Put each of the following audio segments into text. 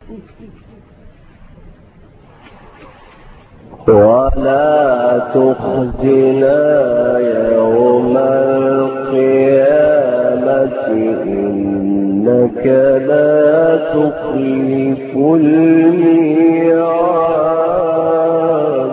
ولا تخزنا يوم القيامة إنك لا تخلف الميعاد.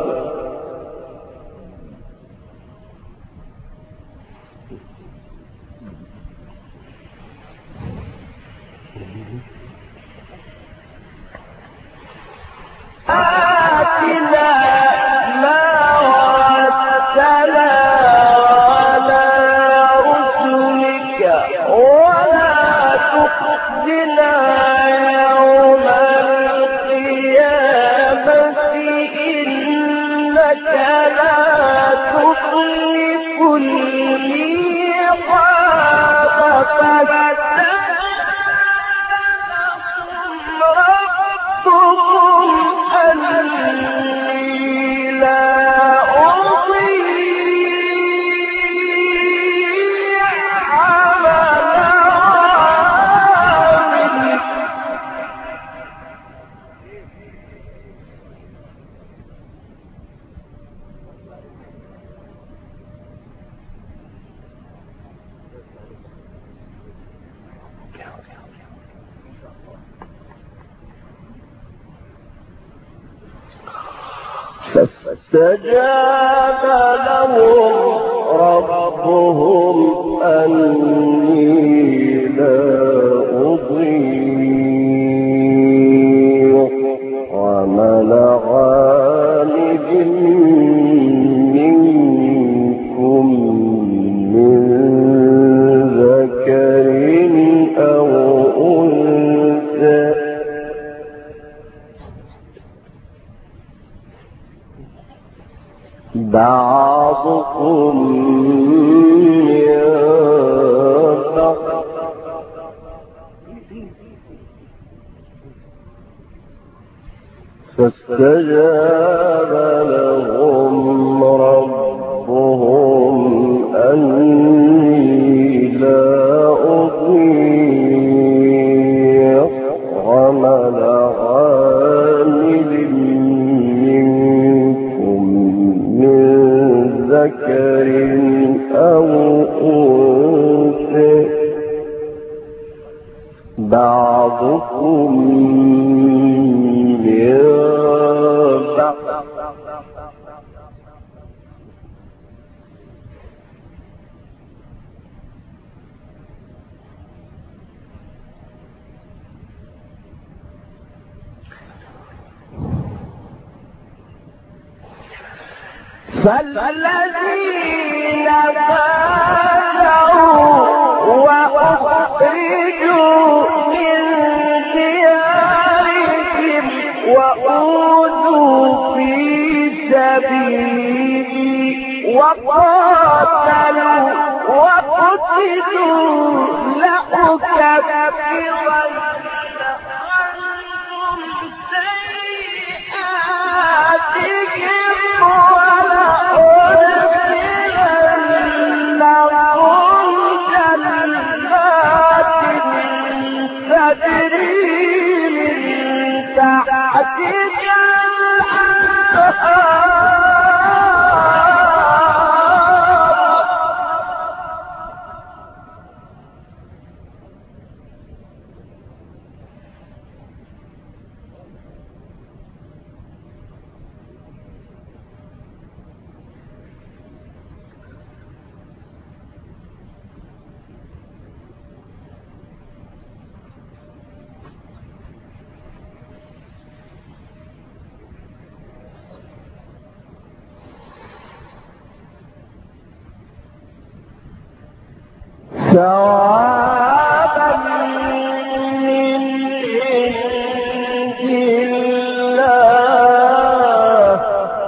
فاستجاب لهم ربهم أني لا أضيع عمل عامل منكم من ذكر أو أنثى بعضكم من بعض فاستجاب لهم ربهم أني لا أضيع عمل عامل منكم من ذكر أو أنثى بعضكم من بعض فالذين كفروا وأخرجوا من ديارهم وأوذوا في سبيلي وقاتلوا وقتلوا لأكفرن عنهم سيئاتهم ثوابا من عند الله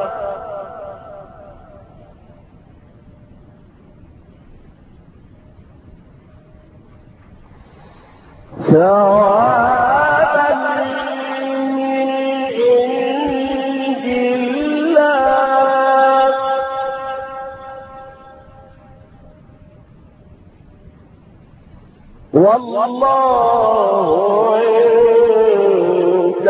ثوابا من عند الله والله عنده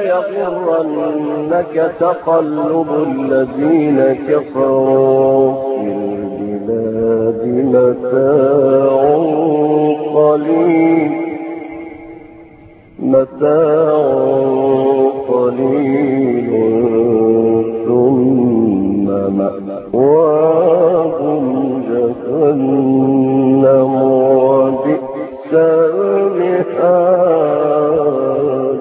يغرنك تقلب الذين كفروا في البلاد متاع قليل ثم مأواهم جهنم وبئس المهاد.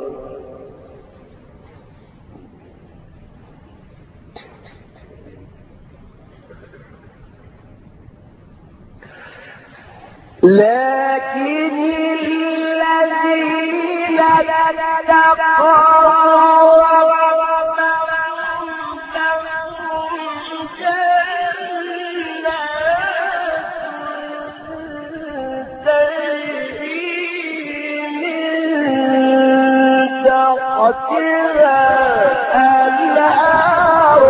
لكن الذين اتقوا ربهم لهم جنات تجري من تحتها الأنهار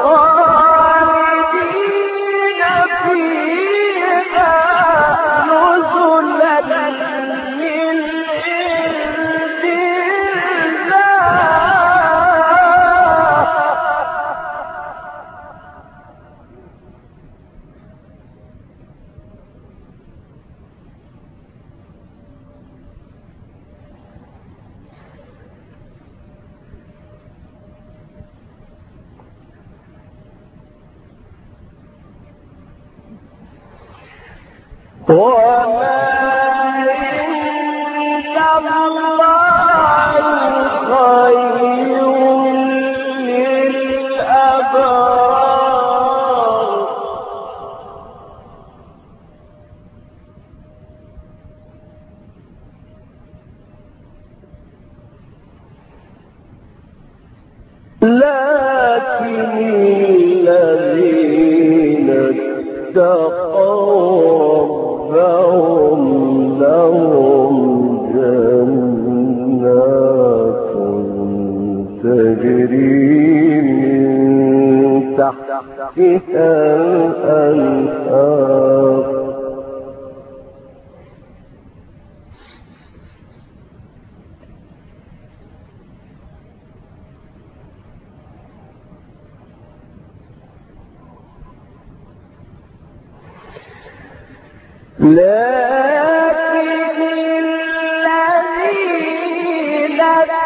خالدين فيها نزلا من عند وما عند الله خير للأبرار. لكن الذين اتقوا ربهم لهم جنات تجري من تحتها الأنهار لكن الذين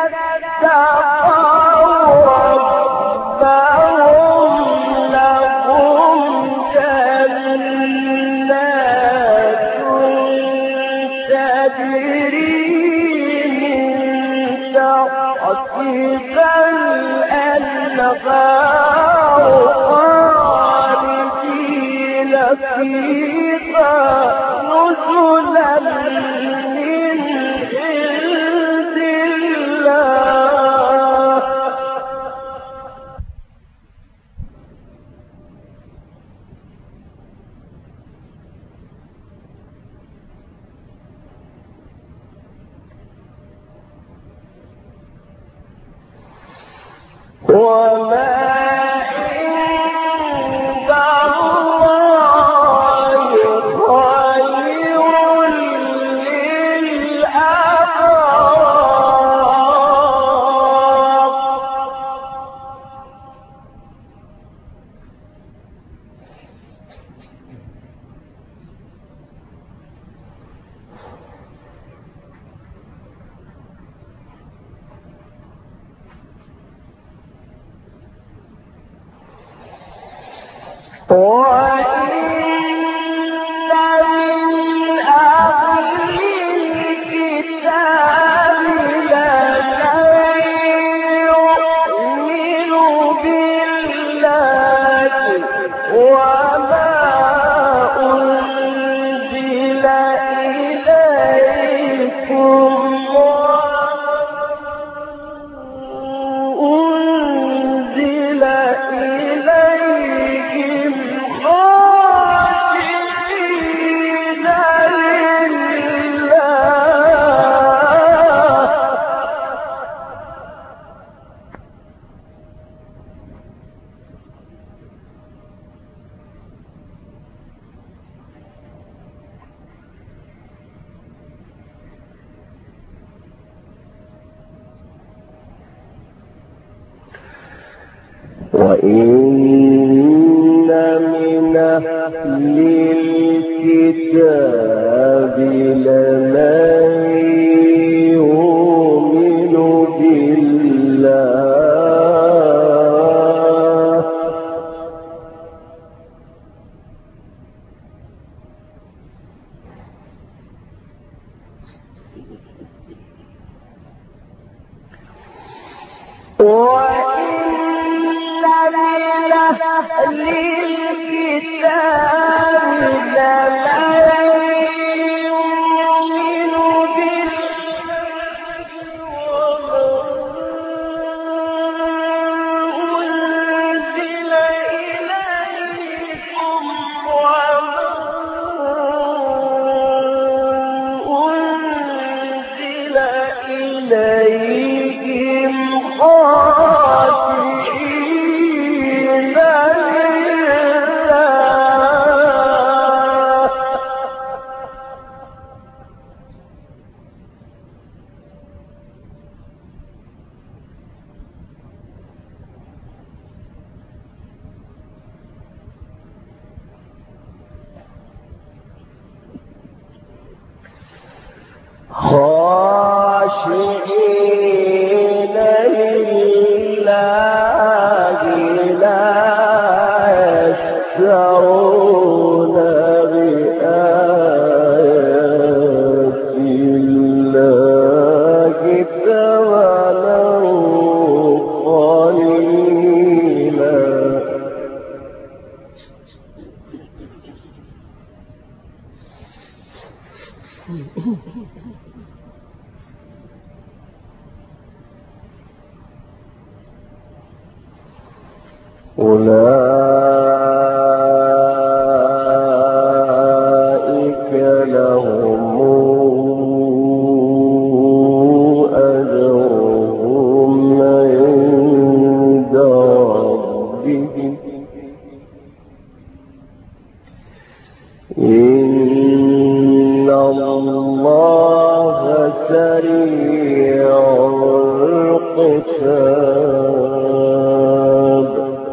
اتقوا ربهم لهم جنات تجري من تحتها الأنهار خالدين فيها نزلا من عند الله. وما عند الله خير أنزل إليهم وإن من أهل الكتاب لمن يؤمن بالله خاشعين لله لا يشترون بآيات الله ثمنا قليلا أولئك لهم أجرهم عند ربهم إن الله سريع الحساب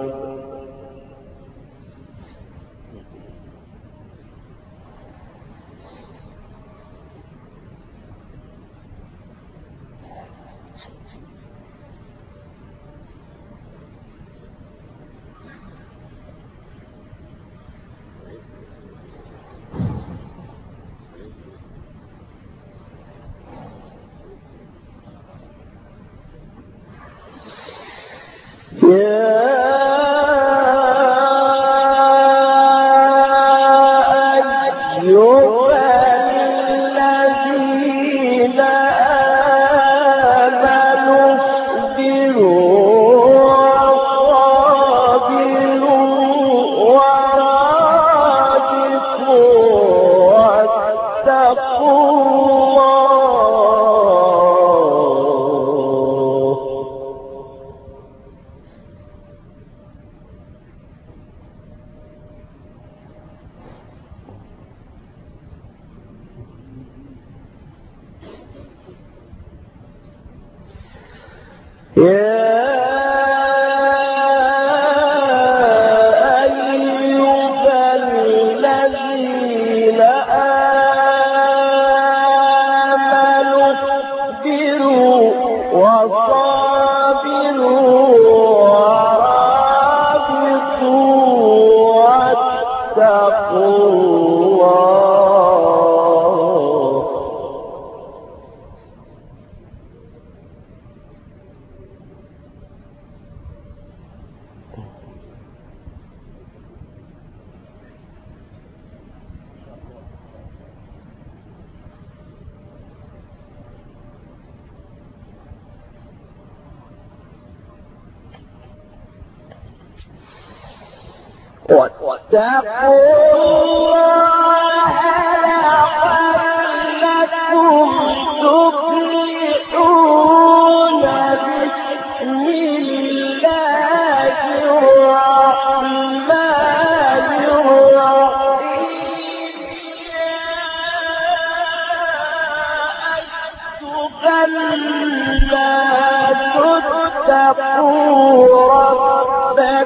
واتقوا الله لعلكم تفلحون بسم الله الرحمن الرحيم أيها الناس اتقوا ربكم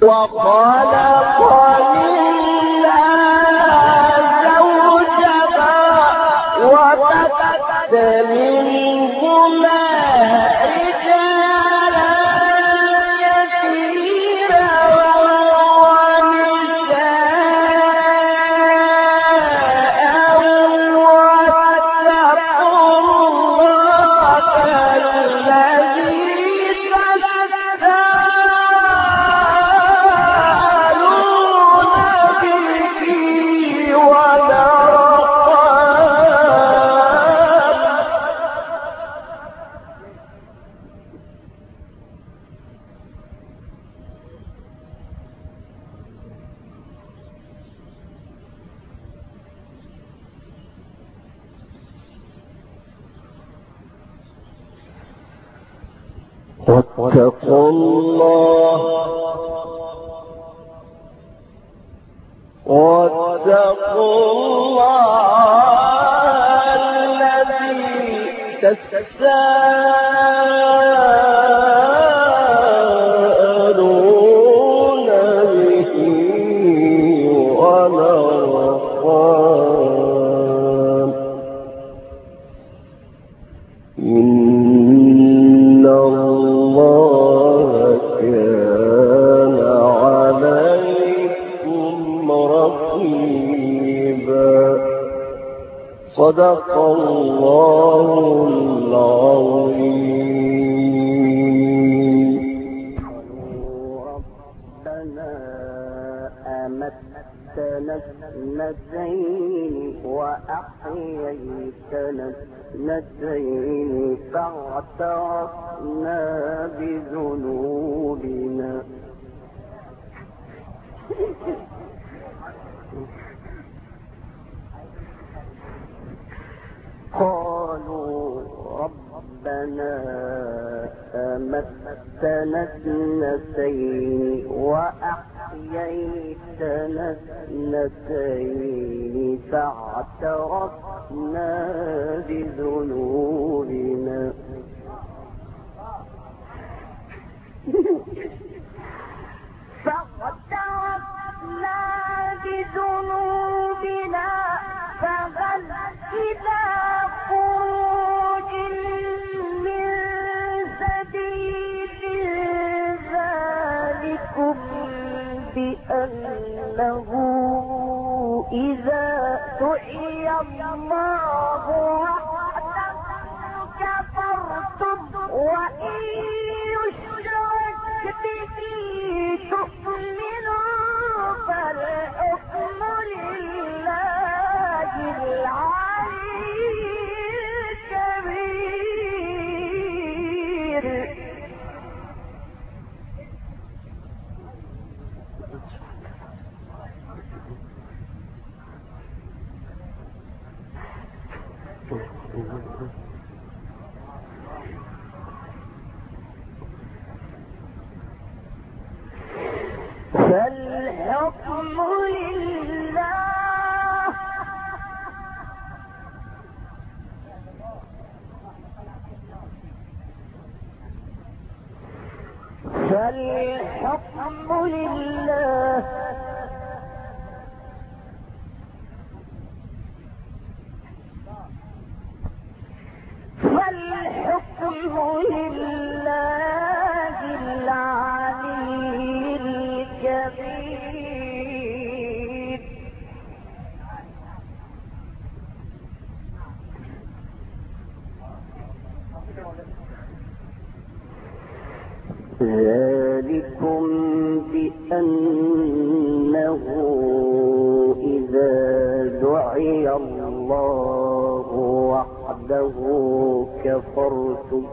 وخلق منها زوجها وبث منهما رجالا كثيرا واتقوا الله الذي تساءلون به والأرحام إن الله كان عليكم رقيبا. صدق الله العظيم. ربنا أمتنا اثنتين وأحييتنا اثنتين فاعترفنا بذنوبنا قالوا ربنا أمتنا اثنتين وأحييتنا اثنتين فاعترفنا بذنوبنا فهل إلى خروج من سبيل ذلكم بأنه إذا دعي الله وحده كفرتم وإن يشرك به تؤمنوا فالحكم لله العلي الكبير. فالحكم لله فالحكم لله فالحكم لله العلي الكبير. ذلكم بأنه إذا دعي الله وحده كفرتم.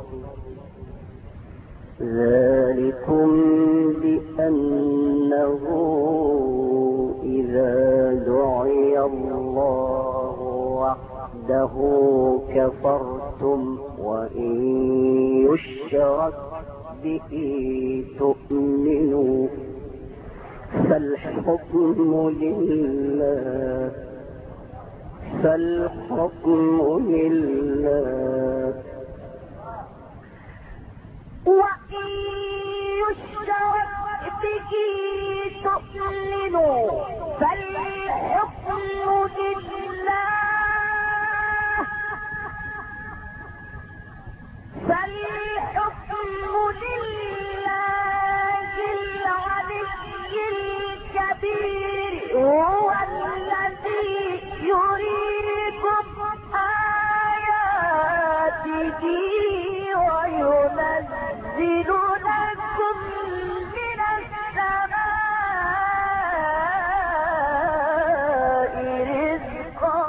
ذلكم بأنه إذا دعي الله وحده كفرتم وإن يشرك به تؤمنوا فالحكم لله وإن يشرك به تؤمنوا فالحكم لله العلي الكبير هو الذي يريكم آياته وينزل لكم من السماء رزقا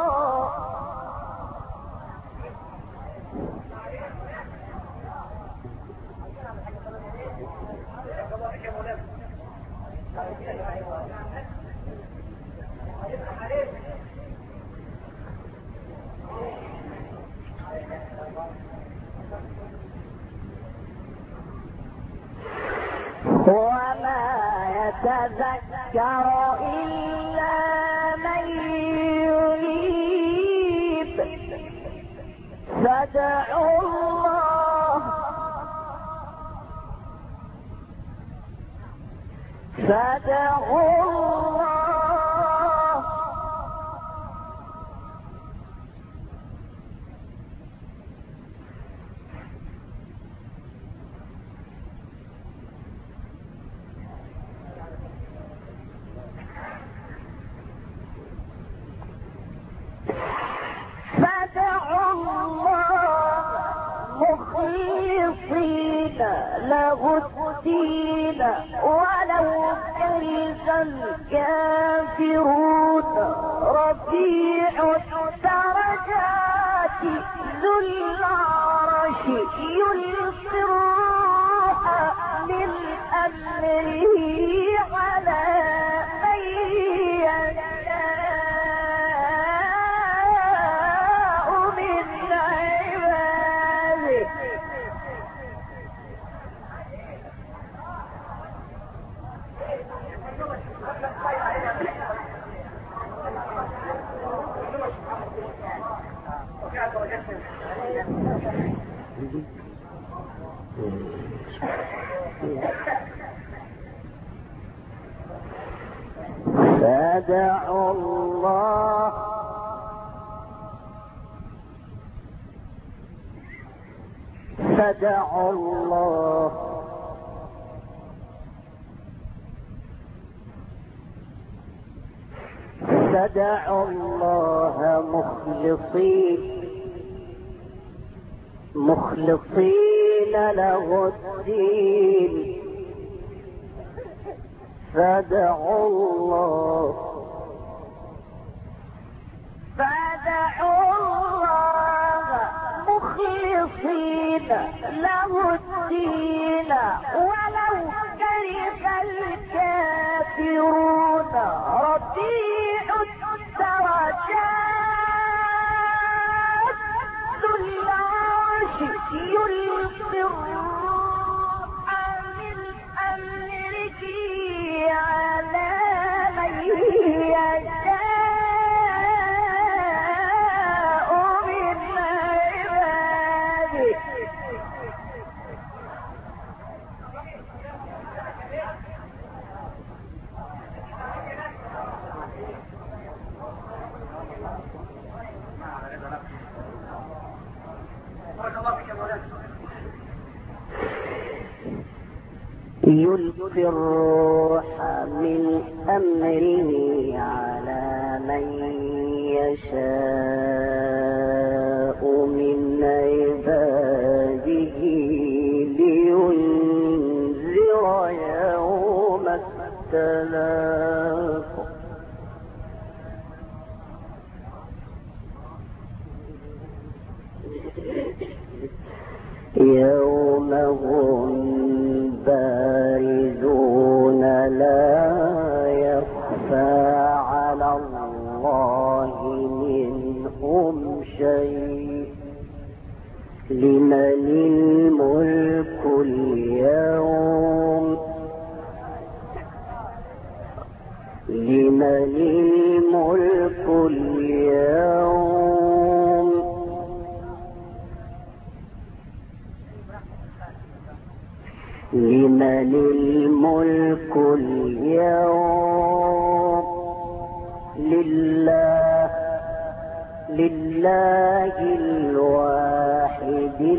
وما يتذكر إلا من ينيب فادعوا الله مخلصين له الدين ولو كره الكافرون رفيع الدرجات ذو العرش يلقي الروح من أمره على من يشاء من عباده فادعوا الله فادعوا الله فادعوا الله مخلصين له الدين فادعوا الله مخلصين له الدين ولو كره الكافرون رفيع الدرجات ذو العرش يلقي الروح من أمره على من يشاء من عباده يلقي الروح من أمره على من يشاء من عباده لينذر يوم التلاق يوم هم بارزون لا يخفى على الله منهم شيء لمن الملك اليوم لمن الملك اليوم لمن لمن الملك اليوم لله الواحد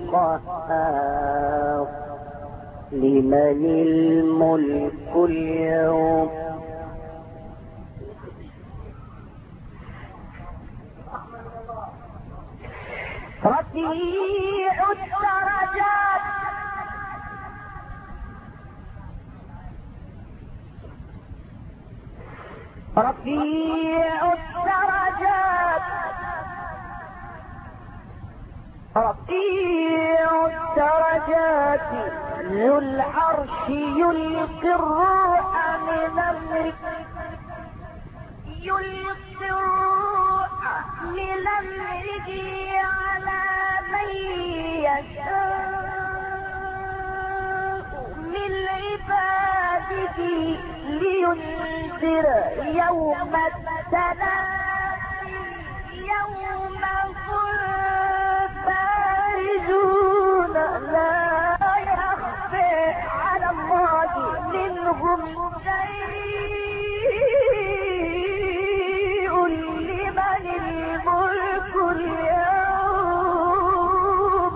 القهار لمن الملك اليوم رفيع الدرجات رفيع الدرجات رفيع الدرجات ذو العرش يلقي الروح من أمره يلقي الروح من أمره على من يشاء من عباده لينذر يوم التلاق يوم هم بارزون لا يخفى على الله منهم شيء لمن الملك اليوم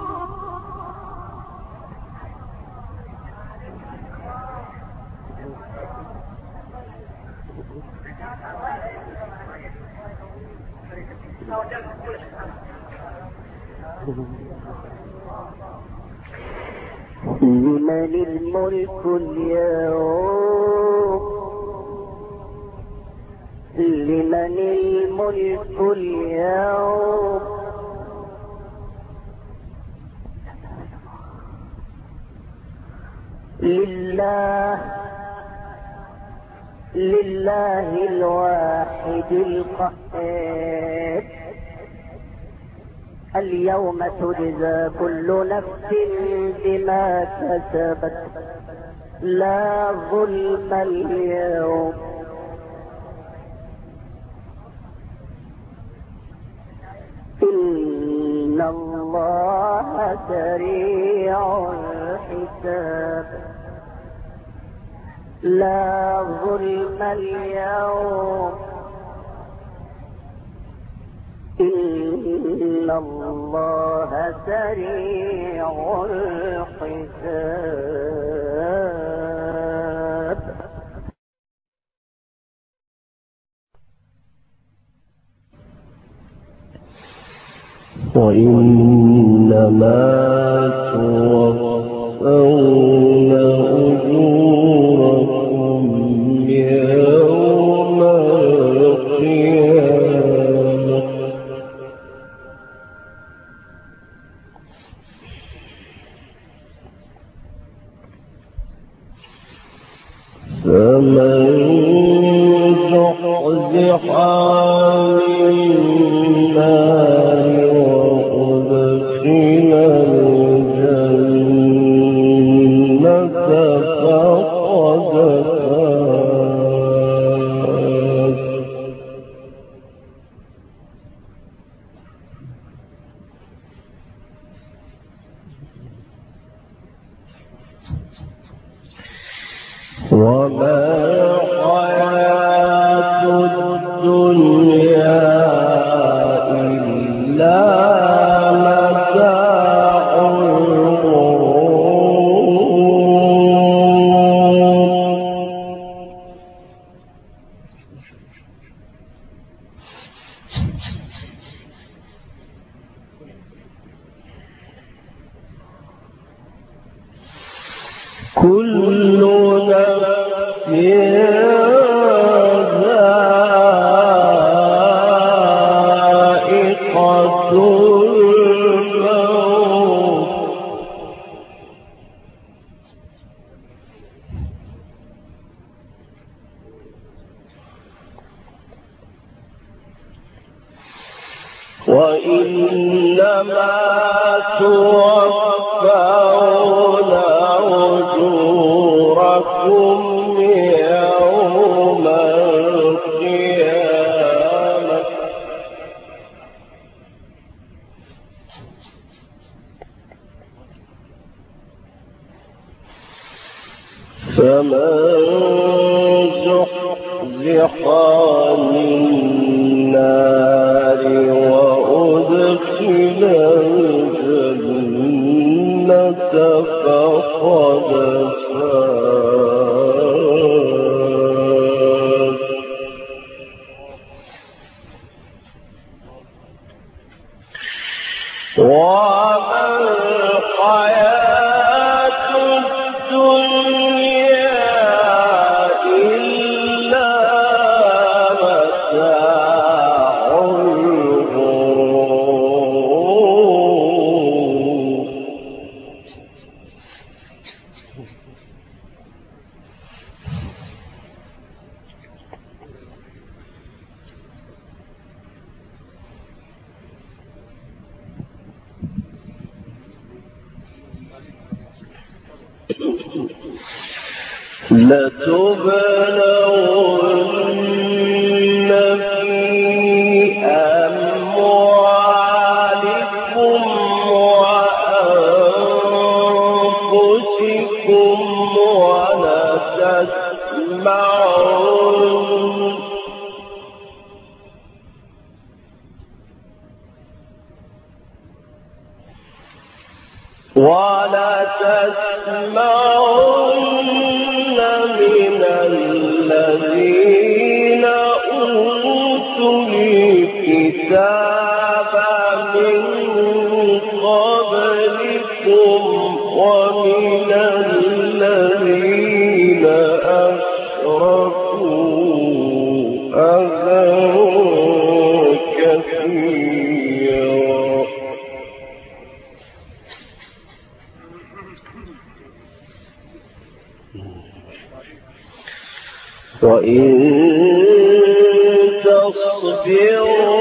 لمن الملك اليوم لمن الملك اليوم لله الواحد القهار اليوم تجزى كل نفس بما كسبت لا ظلم اليوم إن الله سريع الحساب لا ظلم اليوم إن الله سريع الحساب وإنما توفون أجوركم يوم القيامة فمن زحزح عن النار وأدخل الجنة فقد فاز وما حياة الدنيا إلا متاع كل نفس ذائقة الموت وإنما توفون أجوركم يوم القيامة النار وأدخل الجنة فقد فاز. وما الحياة الدنيا إلا متاع الغرور. لتبلون في أموالكم وأنفسكم ولتسمعن من الذين أوتوا الكتاب من قبلكم ومن الذين أشركوا أذى كثيرا. وإن تصبروا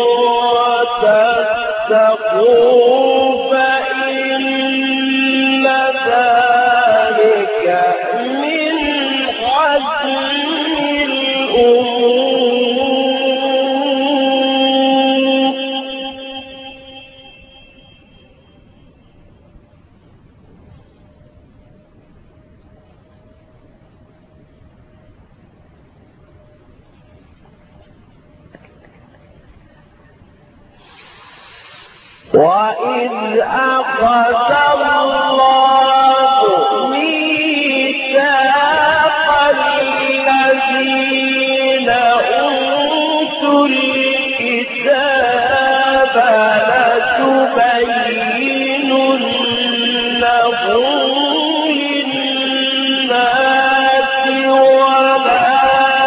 وتتقوا فإن ذلك من عزم الأمور. وإذ أخذ الله ميثاق الذين أوتوا الكتاب لتبيننه للناس ولا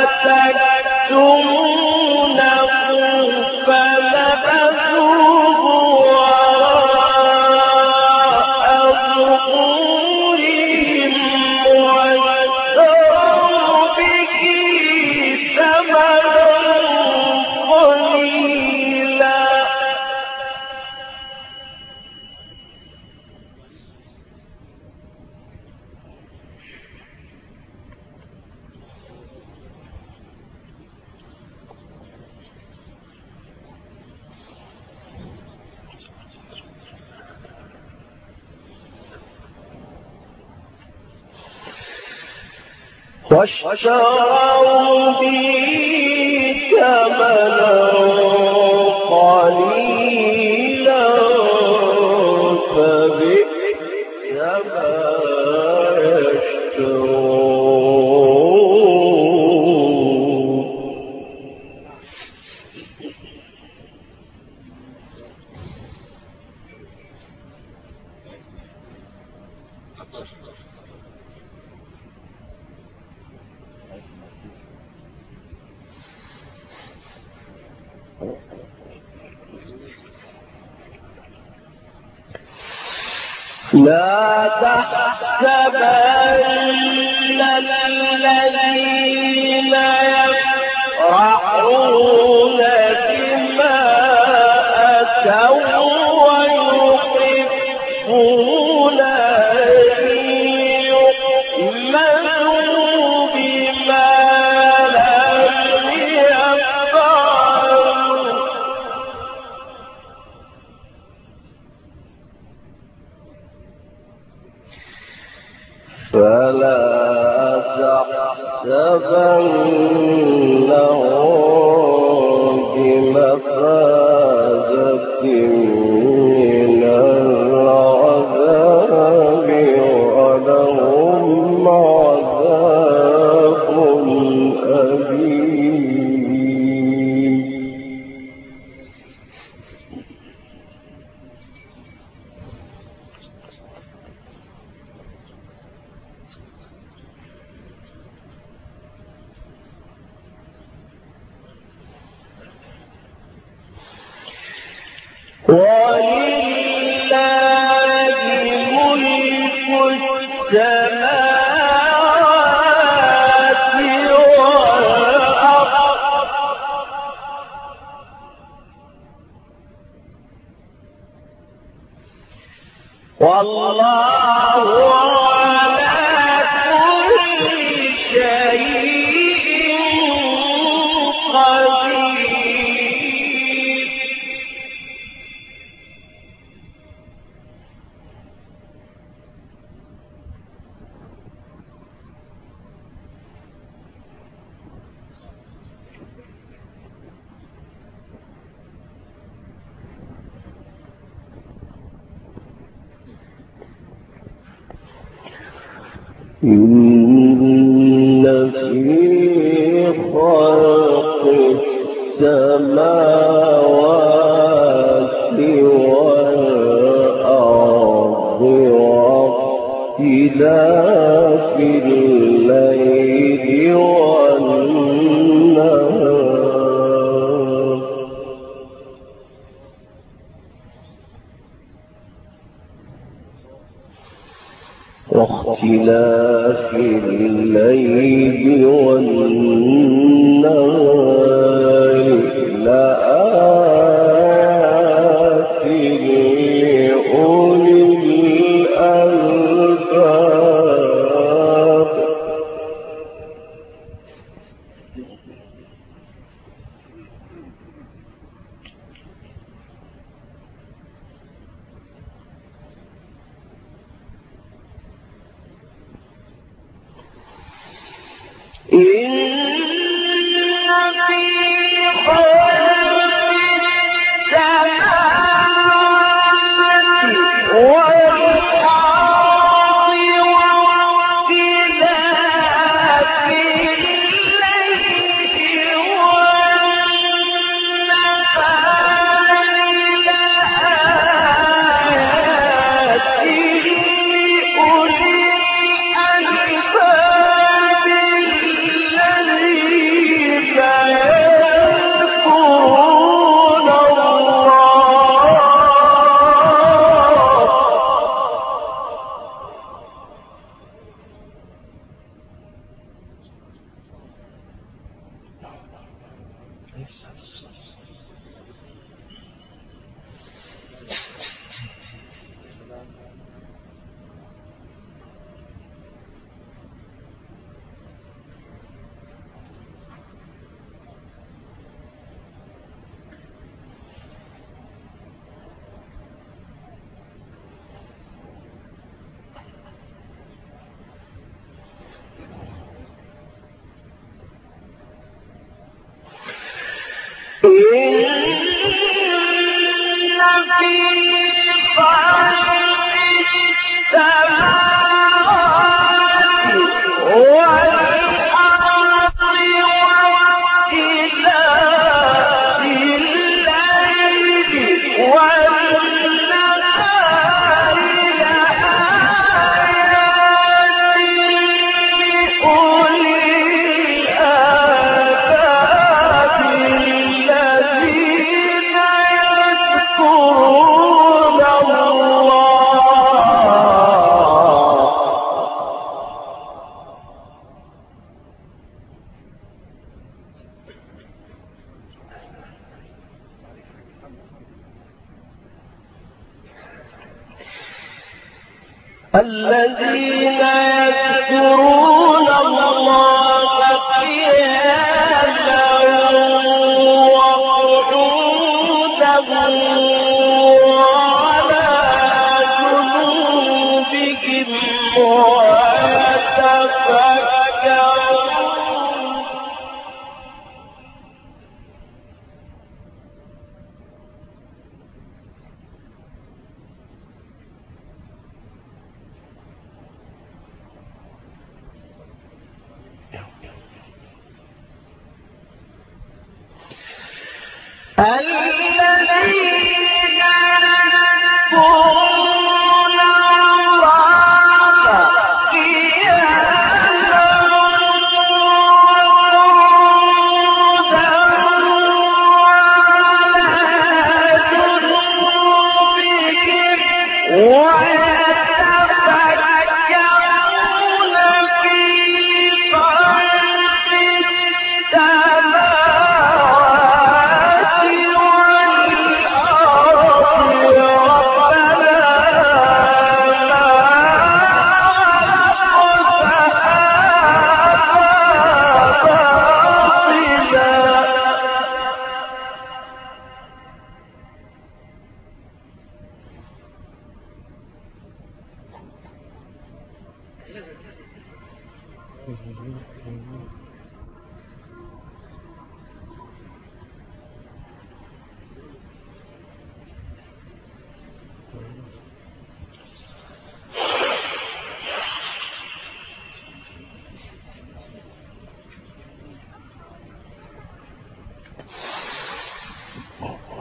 تكتمونه فنبذوه واشتروا به ثمنا قليلا فبئس ما يشترون. لا تحسبن الذين يفرحون بما أتوا ويحبون أن يؤمنوا بما لم يفعلوا فلا تحسبن إن في خلق السماوات والأرض واختلاف الليل والنهار لآيات لأولي الألباب الذين يذكرون الله قياما وقعودا وعلى جنوبهم ويتفكرون الذين يذكرون الله قياما وقعودا وعلى جنوبهم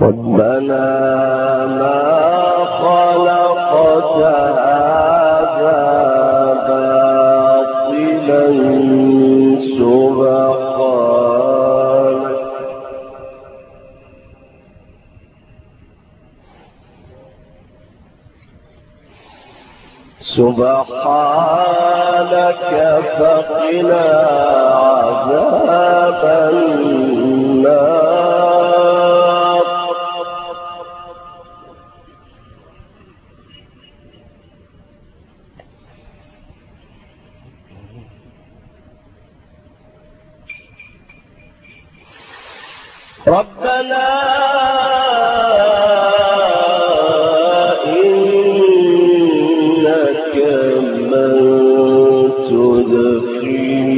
ربنا ما خلقت هذا باطلا سبحانك فقنا عذاب النار ربنا إنك من تدخل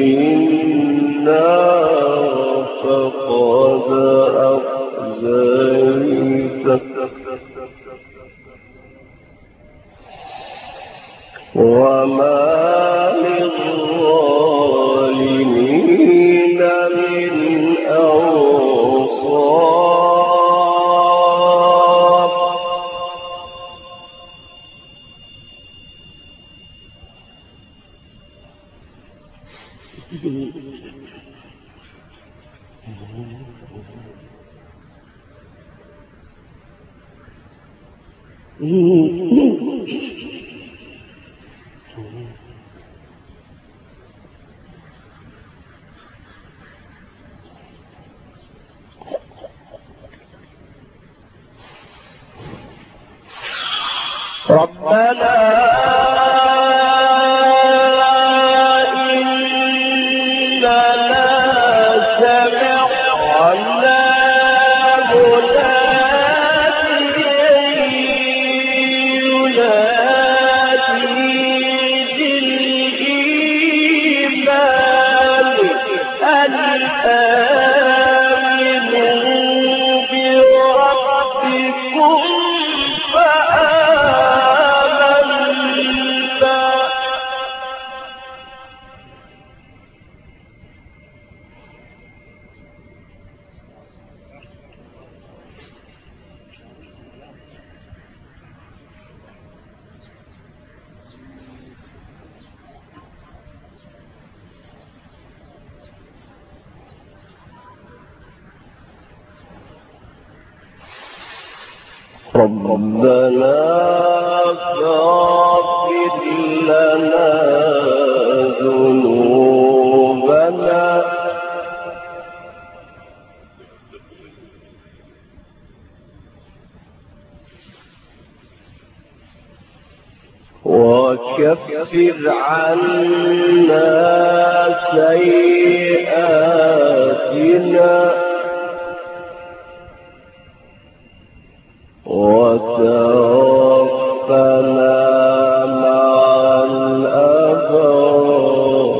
النار فقد أخزيته وما للظالمين من أنصار ربنا إننا سمعنا مناديا ينادي للإيمان أن آمنوا بربكم ربنا فاغفر لنا ذنوبنا وكفر عنا سيئاتنا وتوفنا مع الأبرار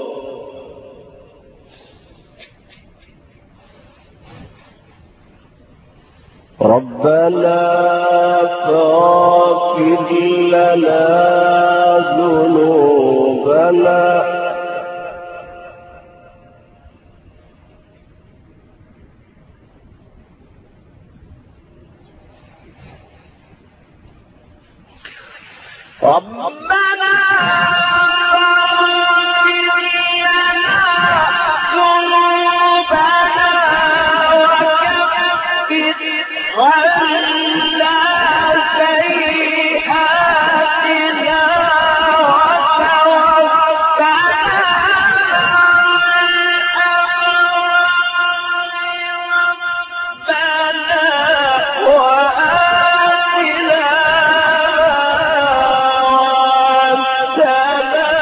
ربنا فاغفر لنا ذنوبنا ربنا ربنا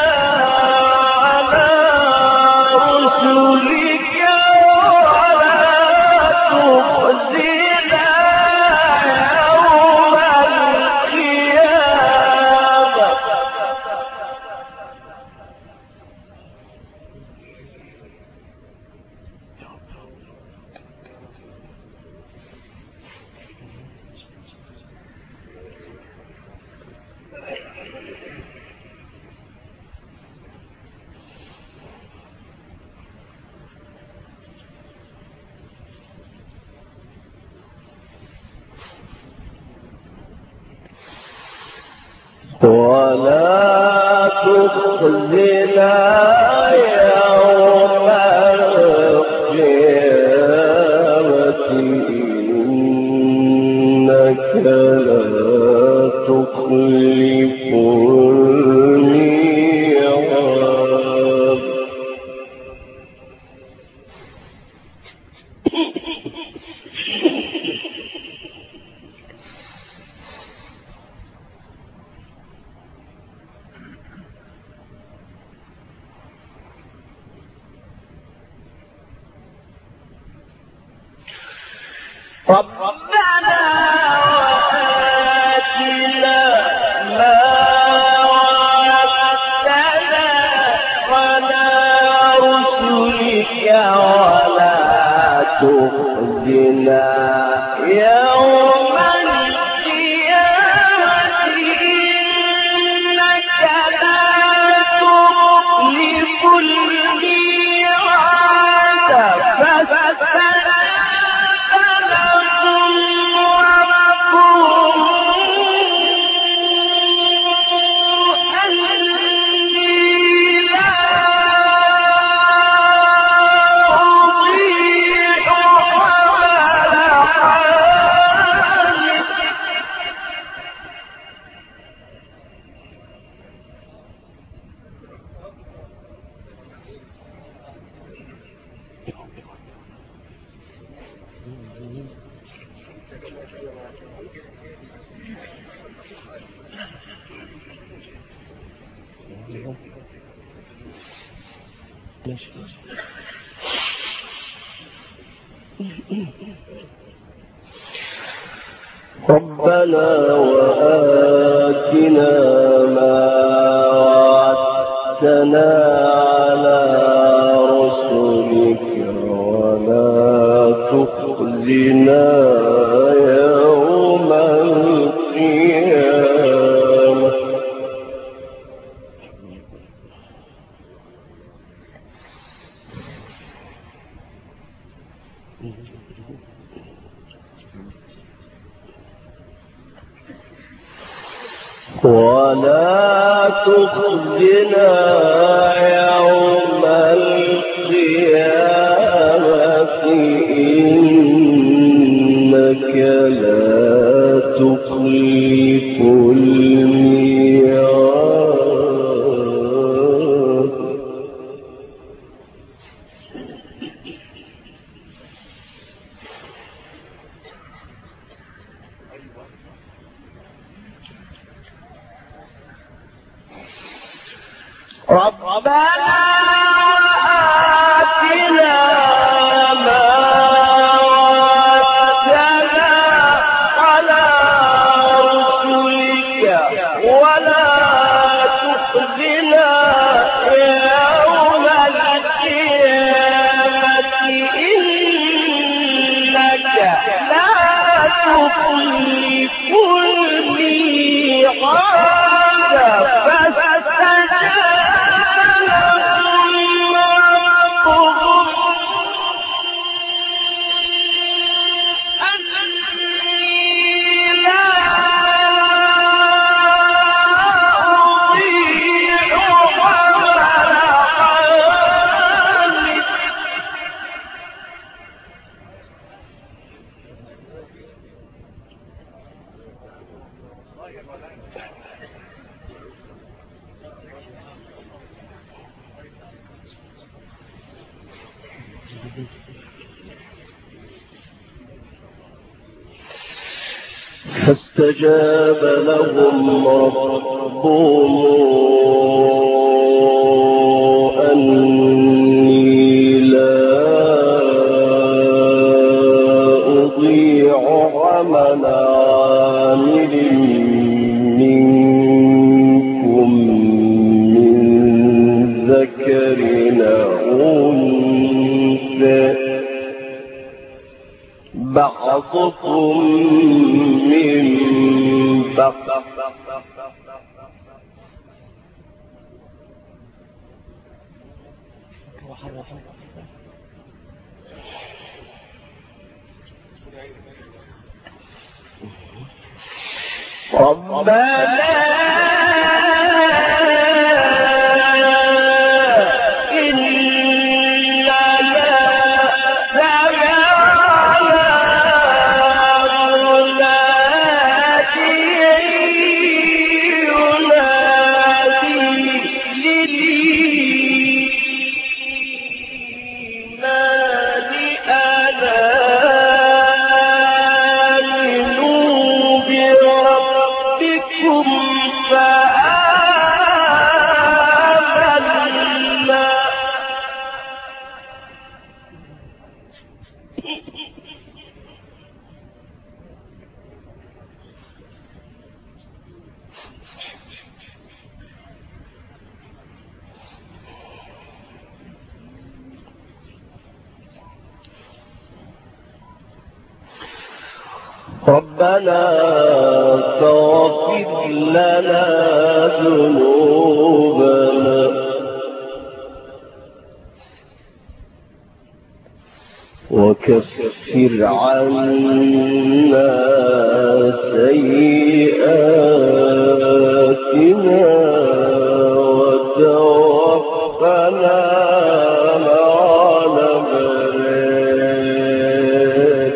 ولا تخزنا يوم القيامة إنك لا تخلف الميعاد. ربنا وآتنا ما وعدتنا على رسلك ولا تخزنا يوم القيامة إنك لا تخلف الميعاد. ربنا وآتنا ما وعدتنا على رسلك ولا تخزنا يوم القيامة. ولا تخزنا يوم القيامة إنك لا تخلف الميعاد. ربنا آتنا ما وعدتنا على رسلك ولا تخزنا يوم القيامة إنك لا تخلف الميعاد. فاستجاب لهم ربهم أني لا أضيع عمل عامل منكم من ذكر أو أنثى بعضكم من بعض. ربنا ربنا فاغفر لنا ذنوبنا وكفر عنا سيئاتنا وتوفنا مع الأبرار.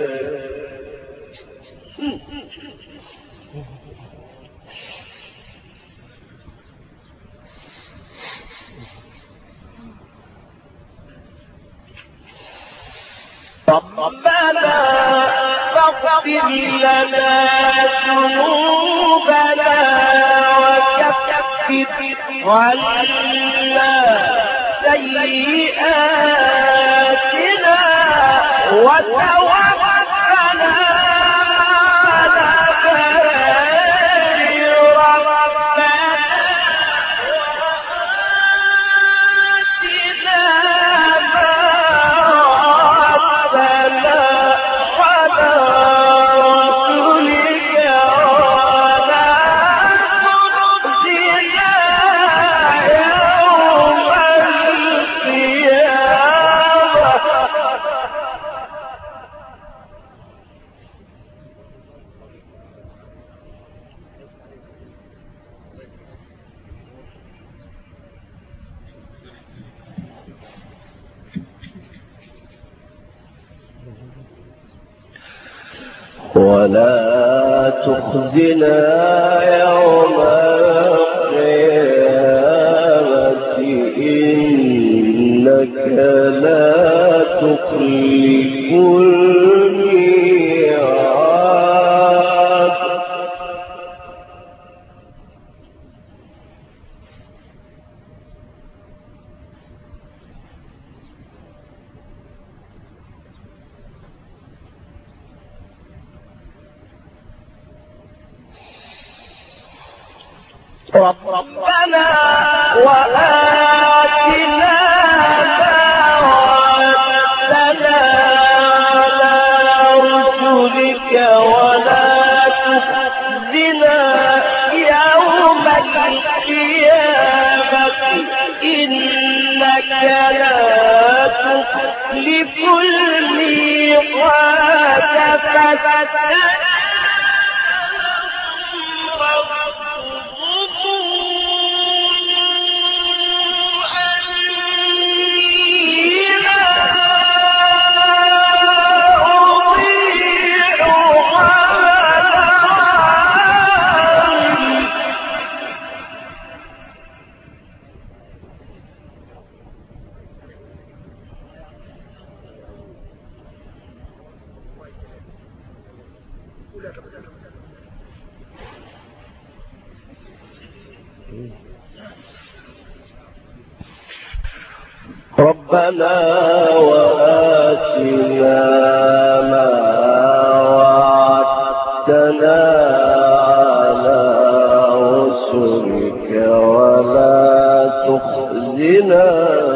ربنا فاغفر لنا ذنوبنا وكفر عنا سيئاتنا وتوفنا ولا تخزنا يوم القيامة إنك لا تخلف الميعاد. ربنا وآتنا ما وعدتنا على رسلك ولا تخزنا يوم القيامة إنك لا تخلف الميعاد. ربنا وآتنا ما وعدتنا على رسلك ولا تخزنا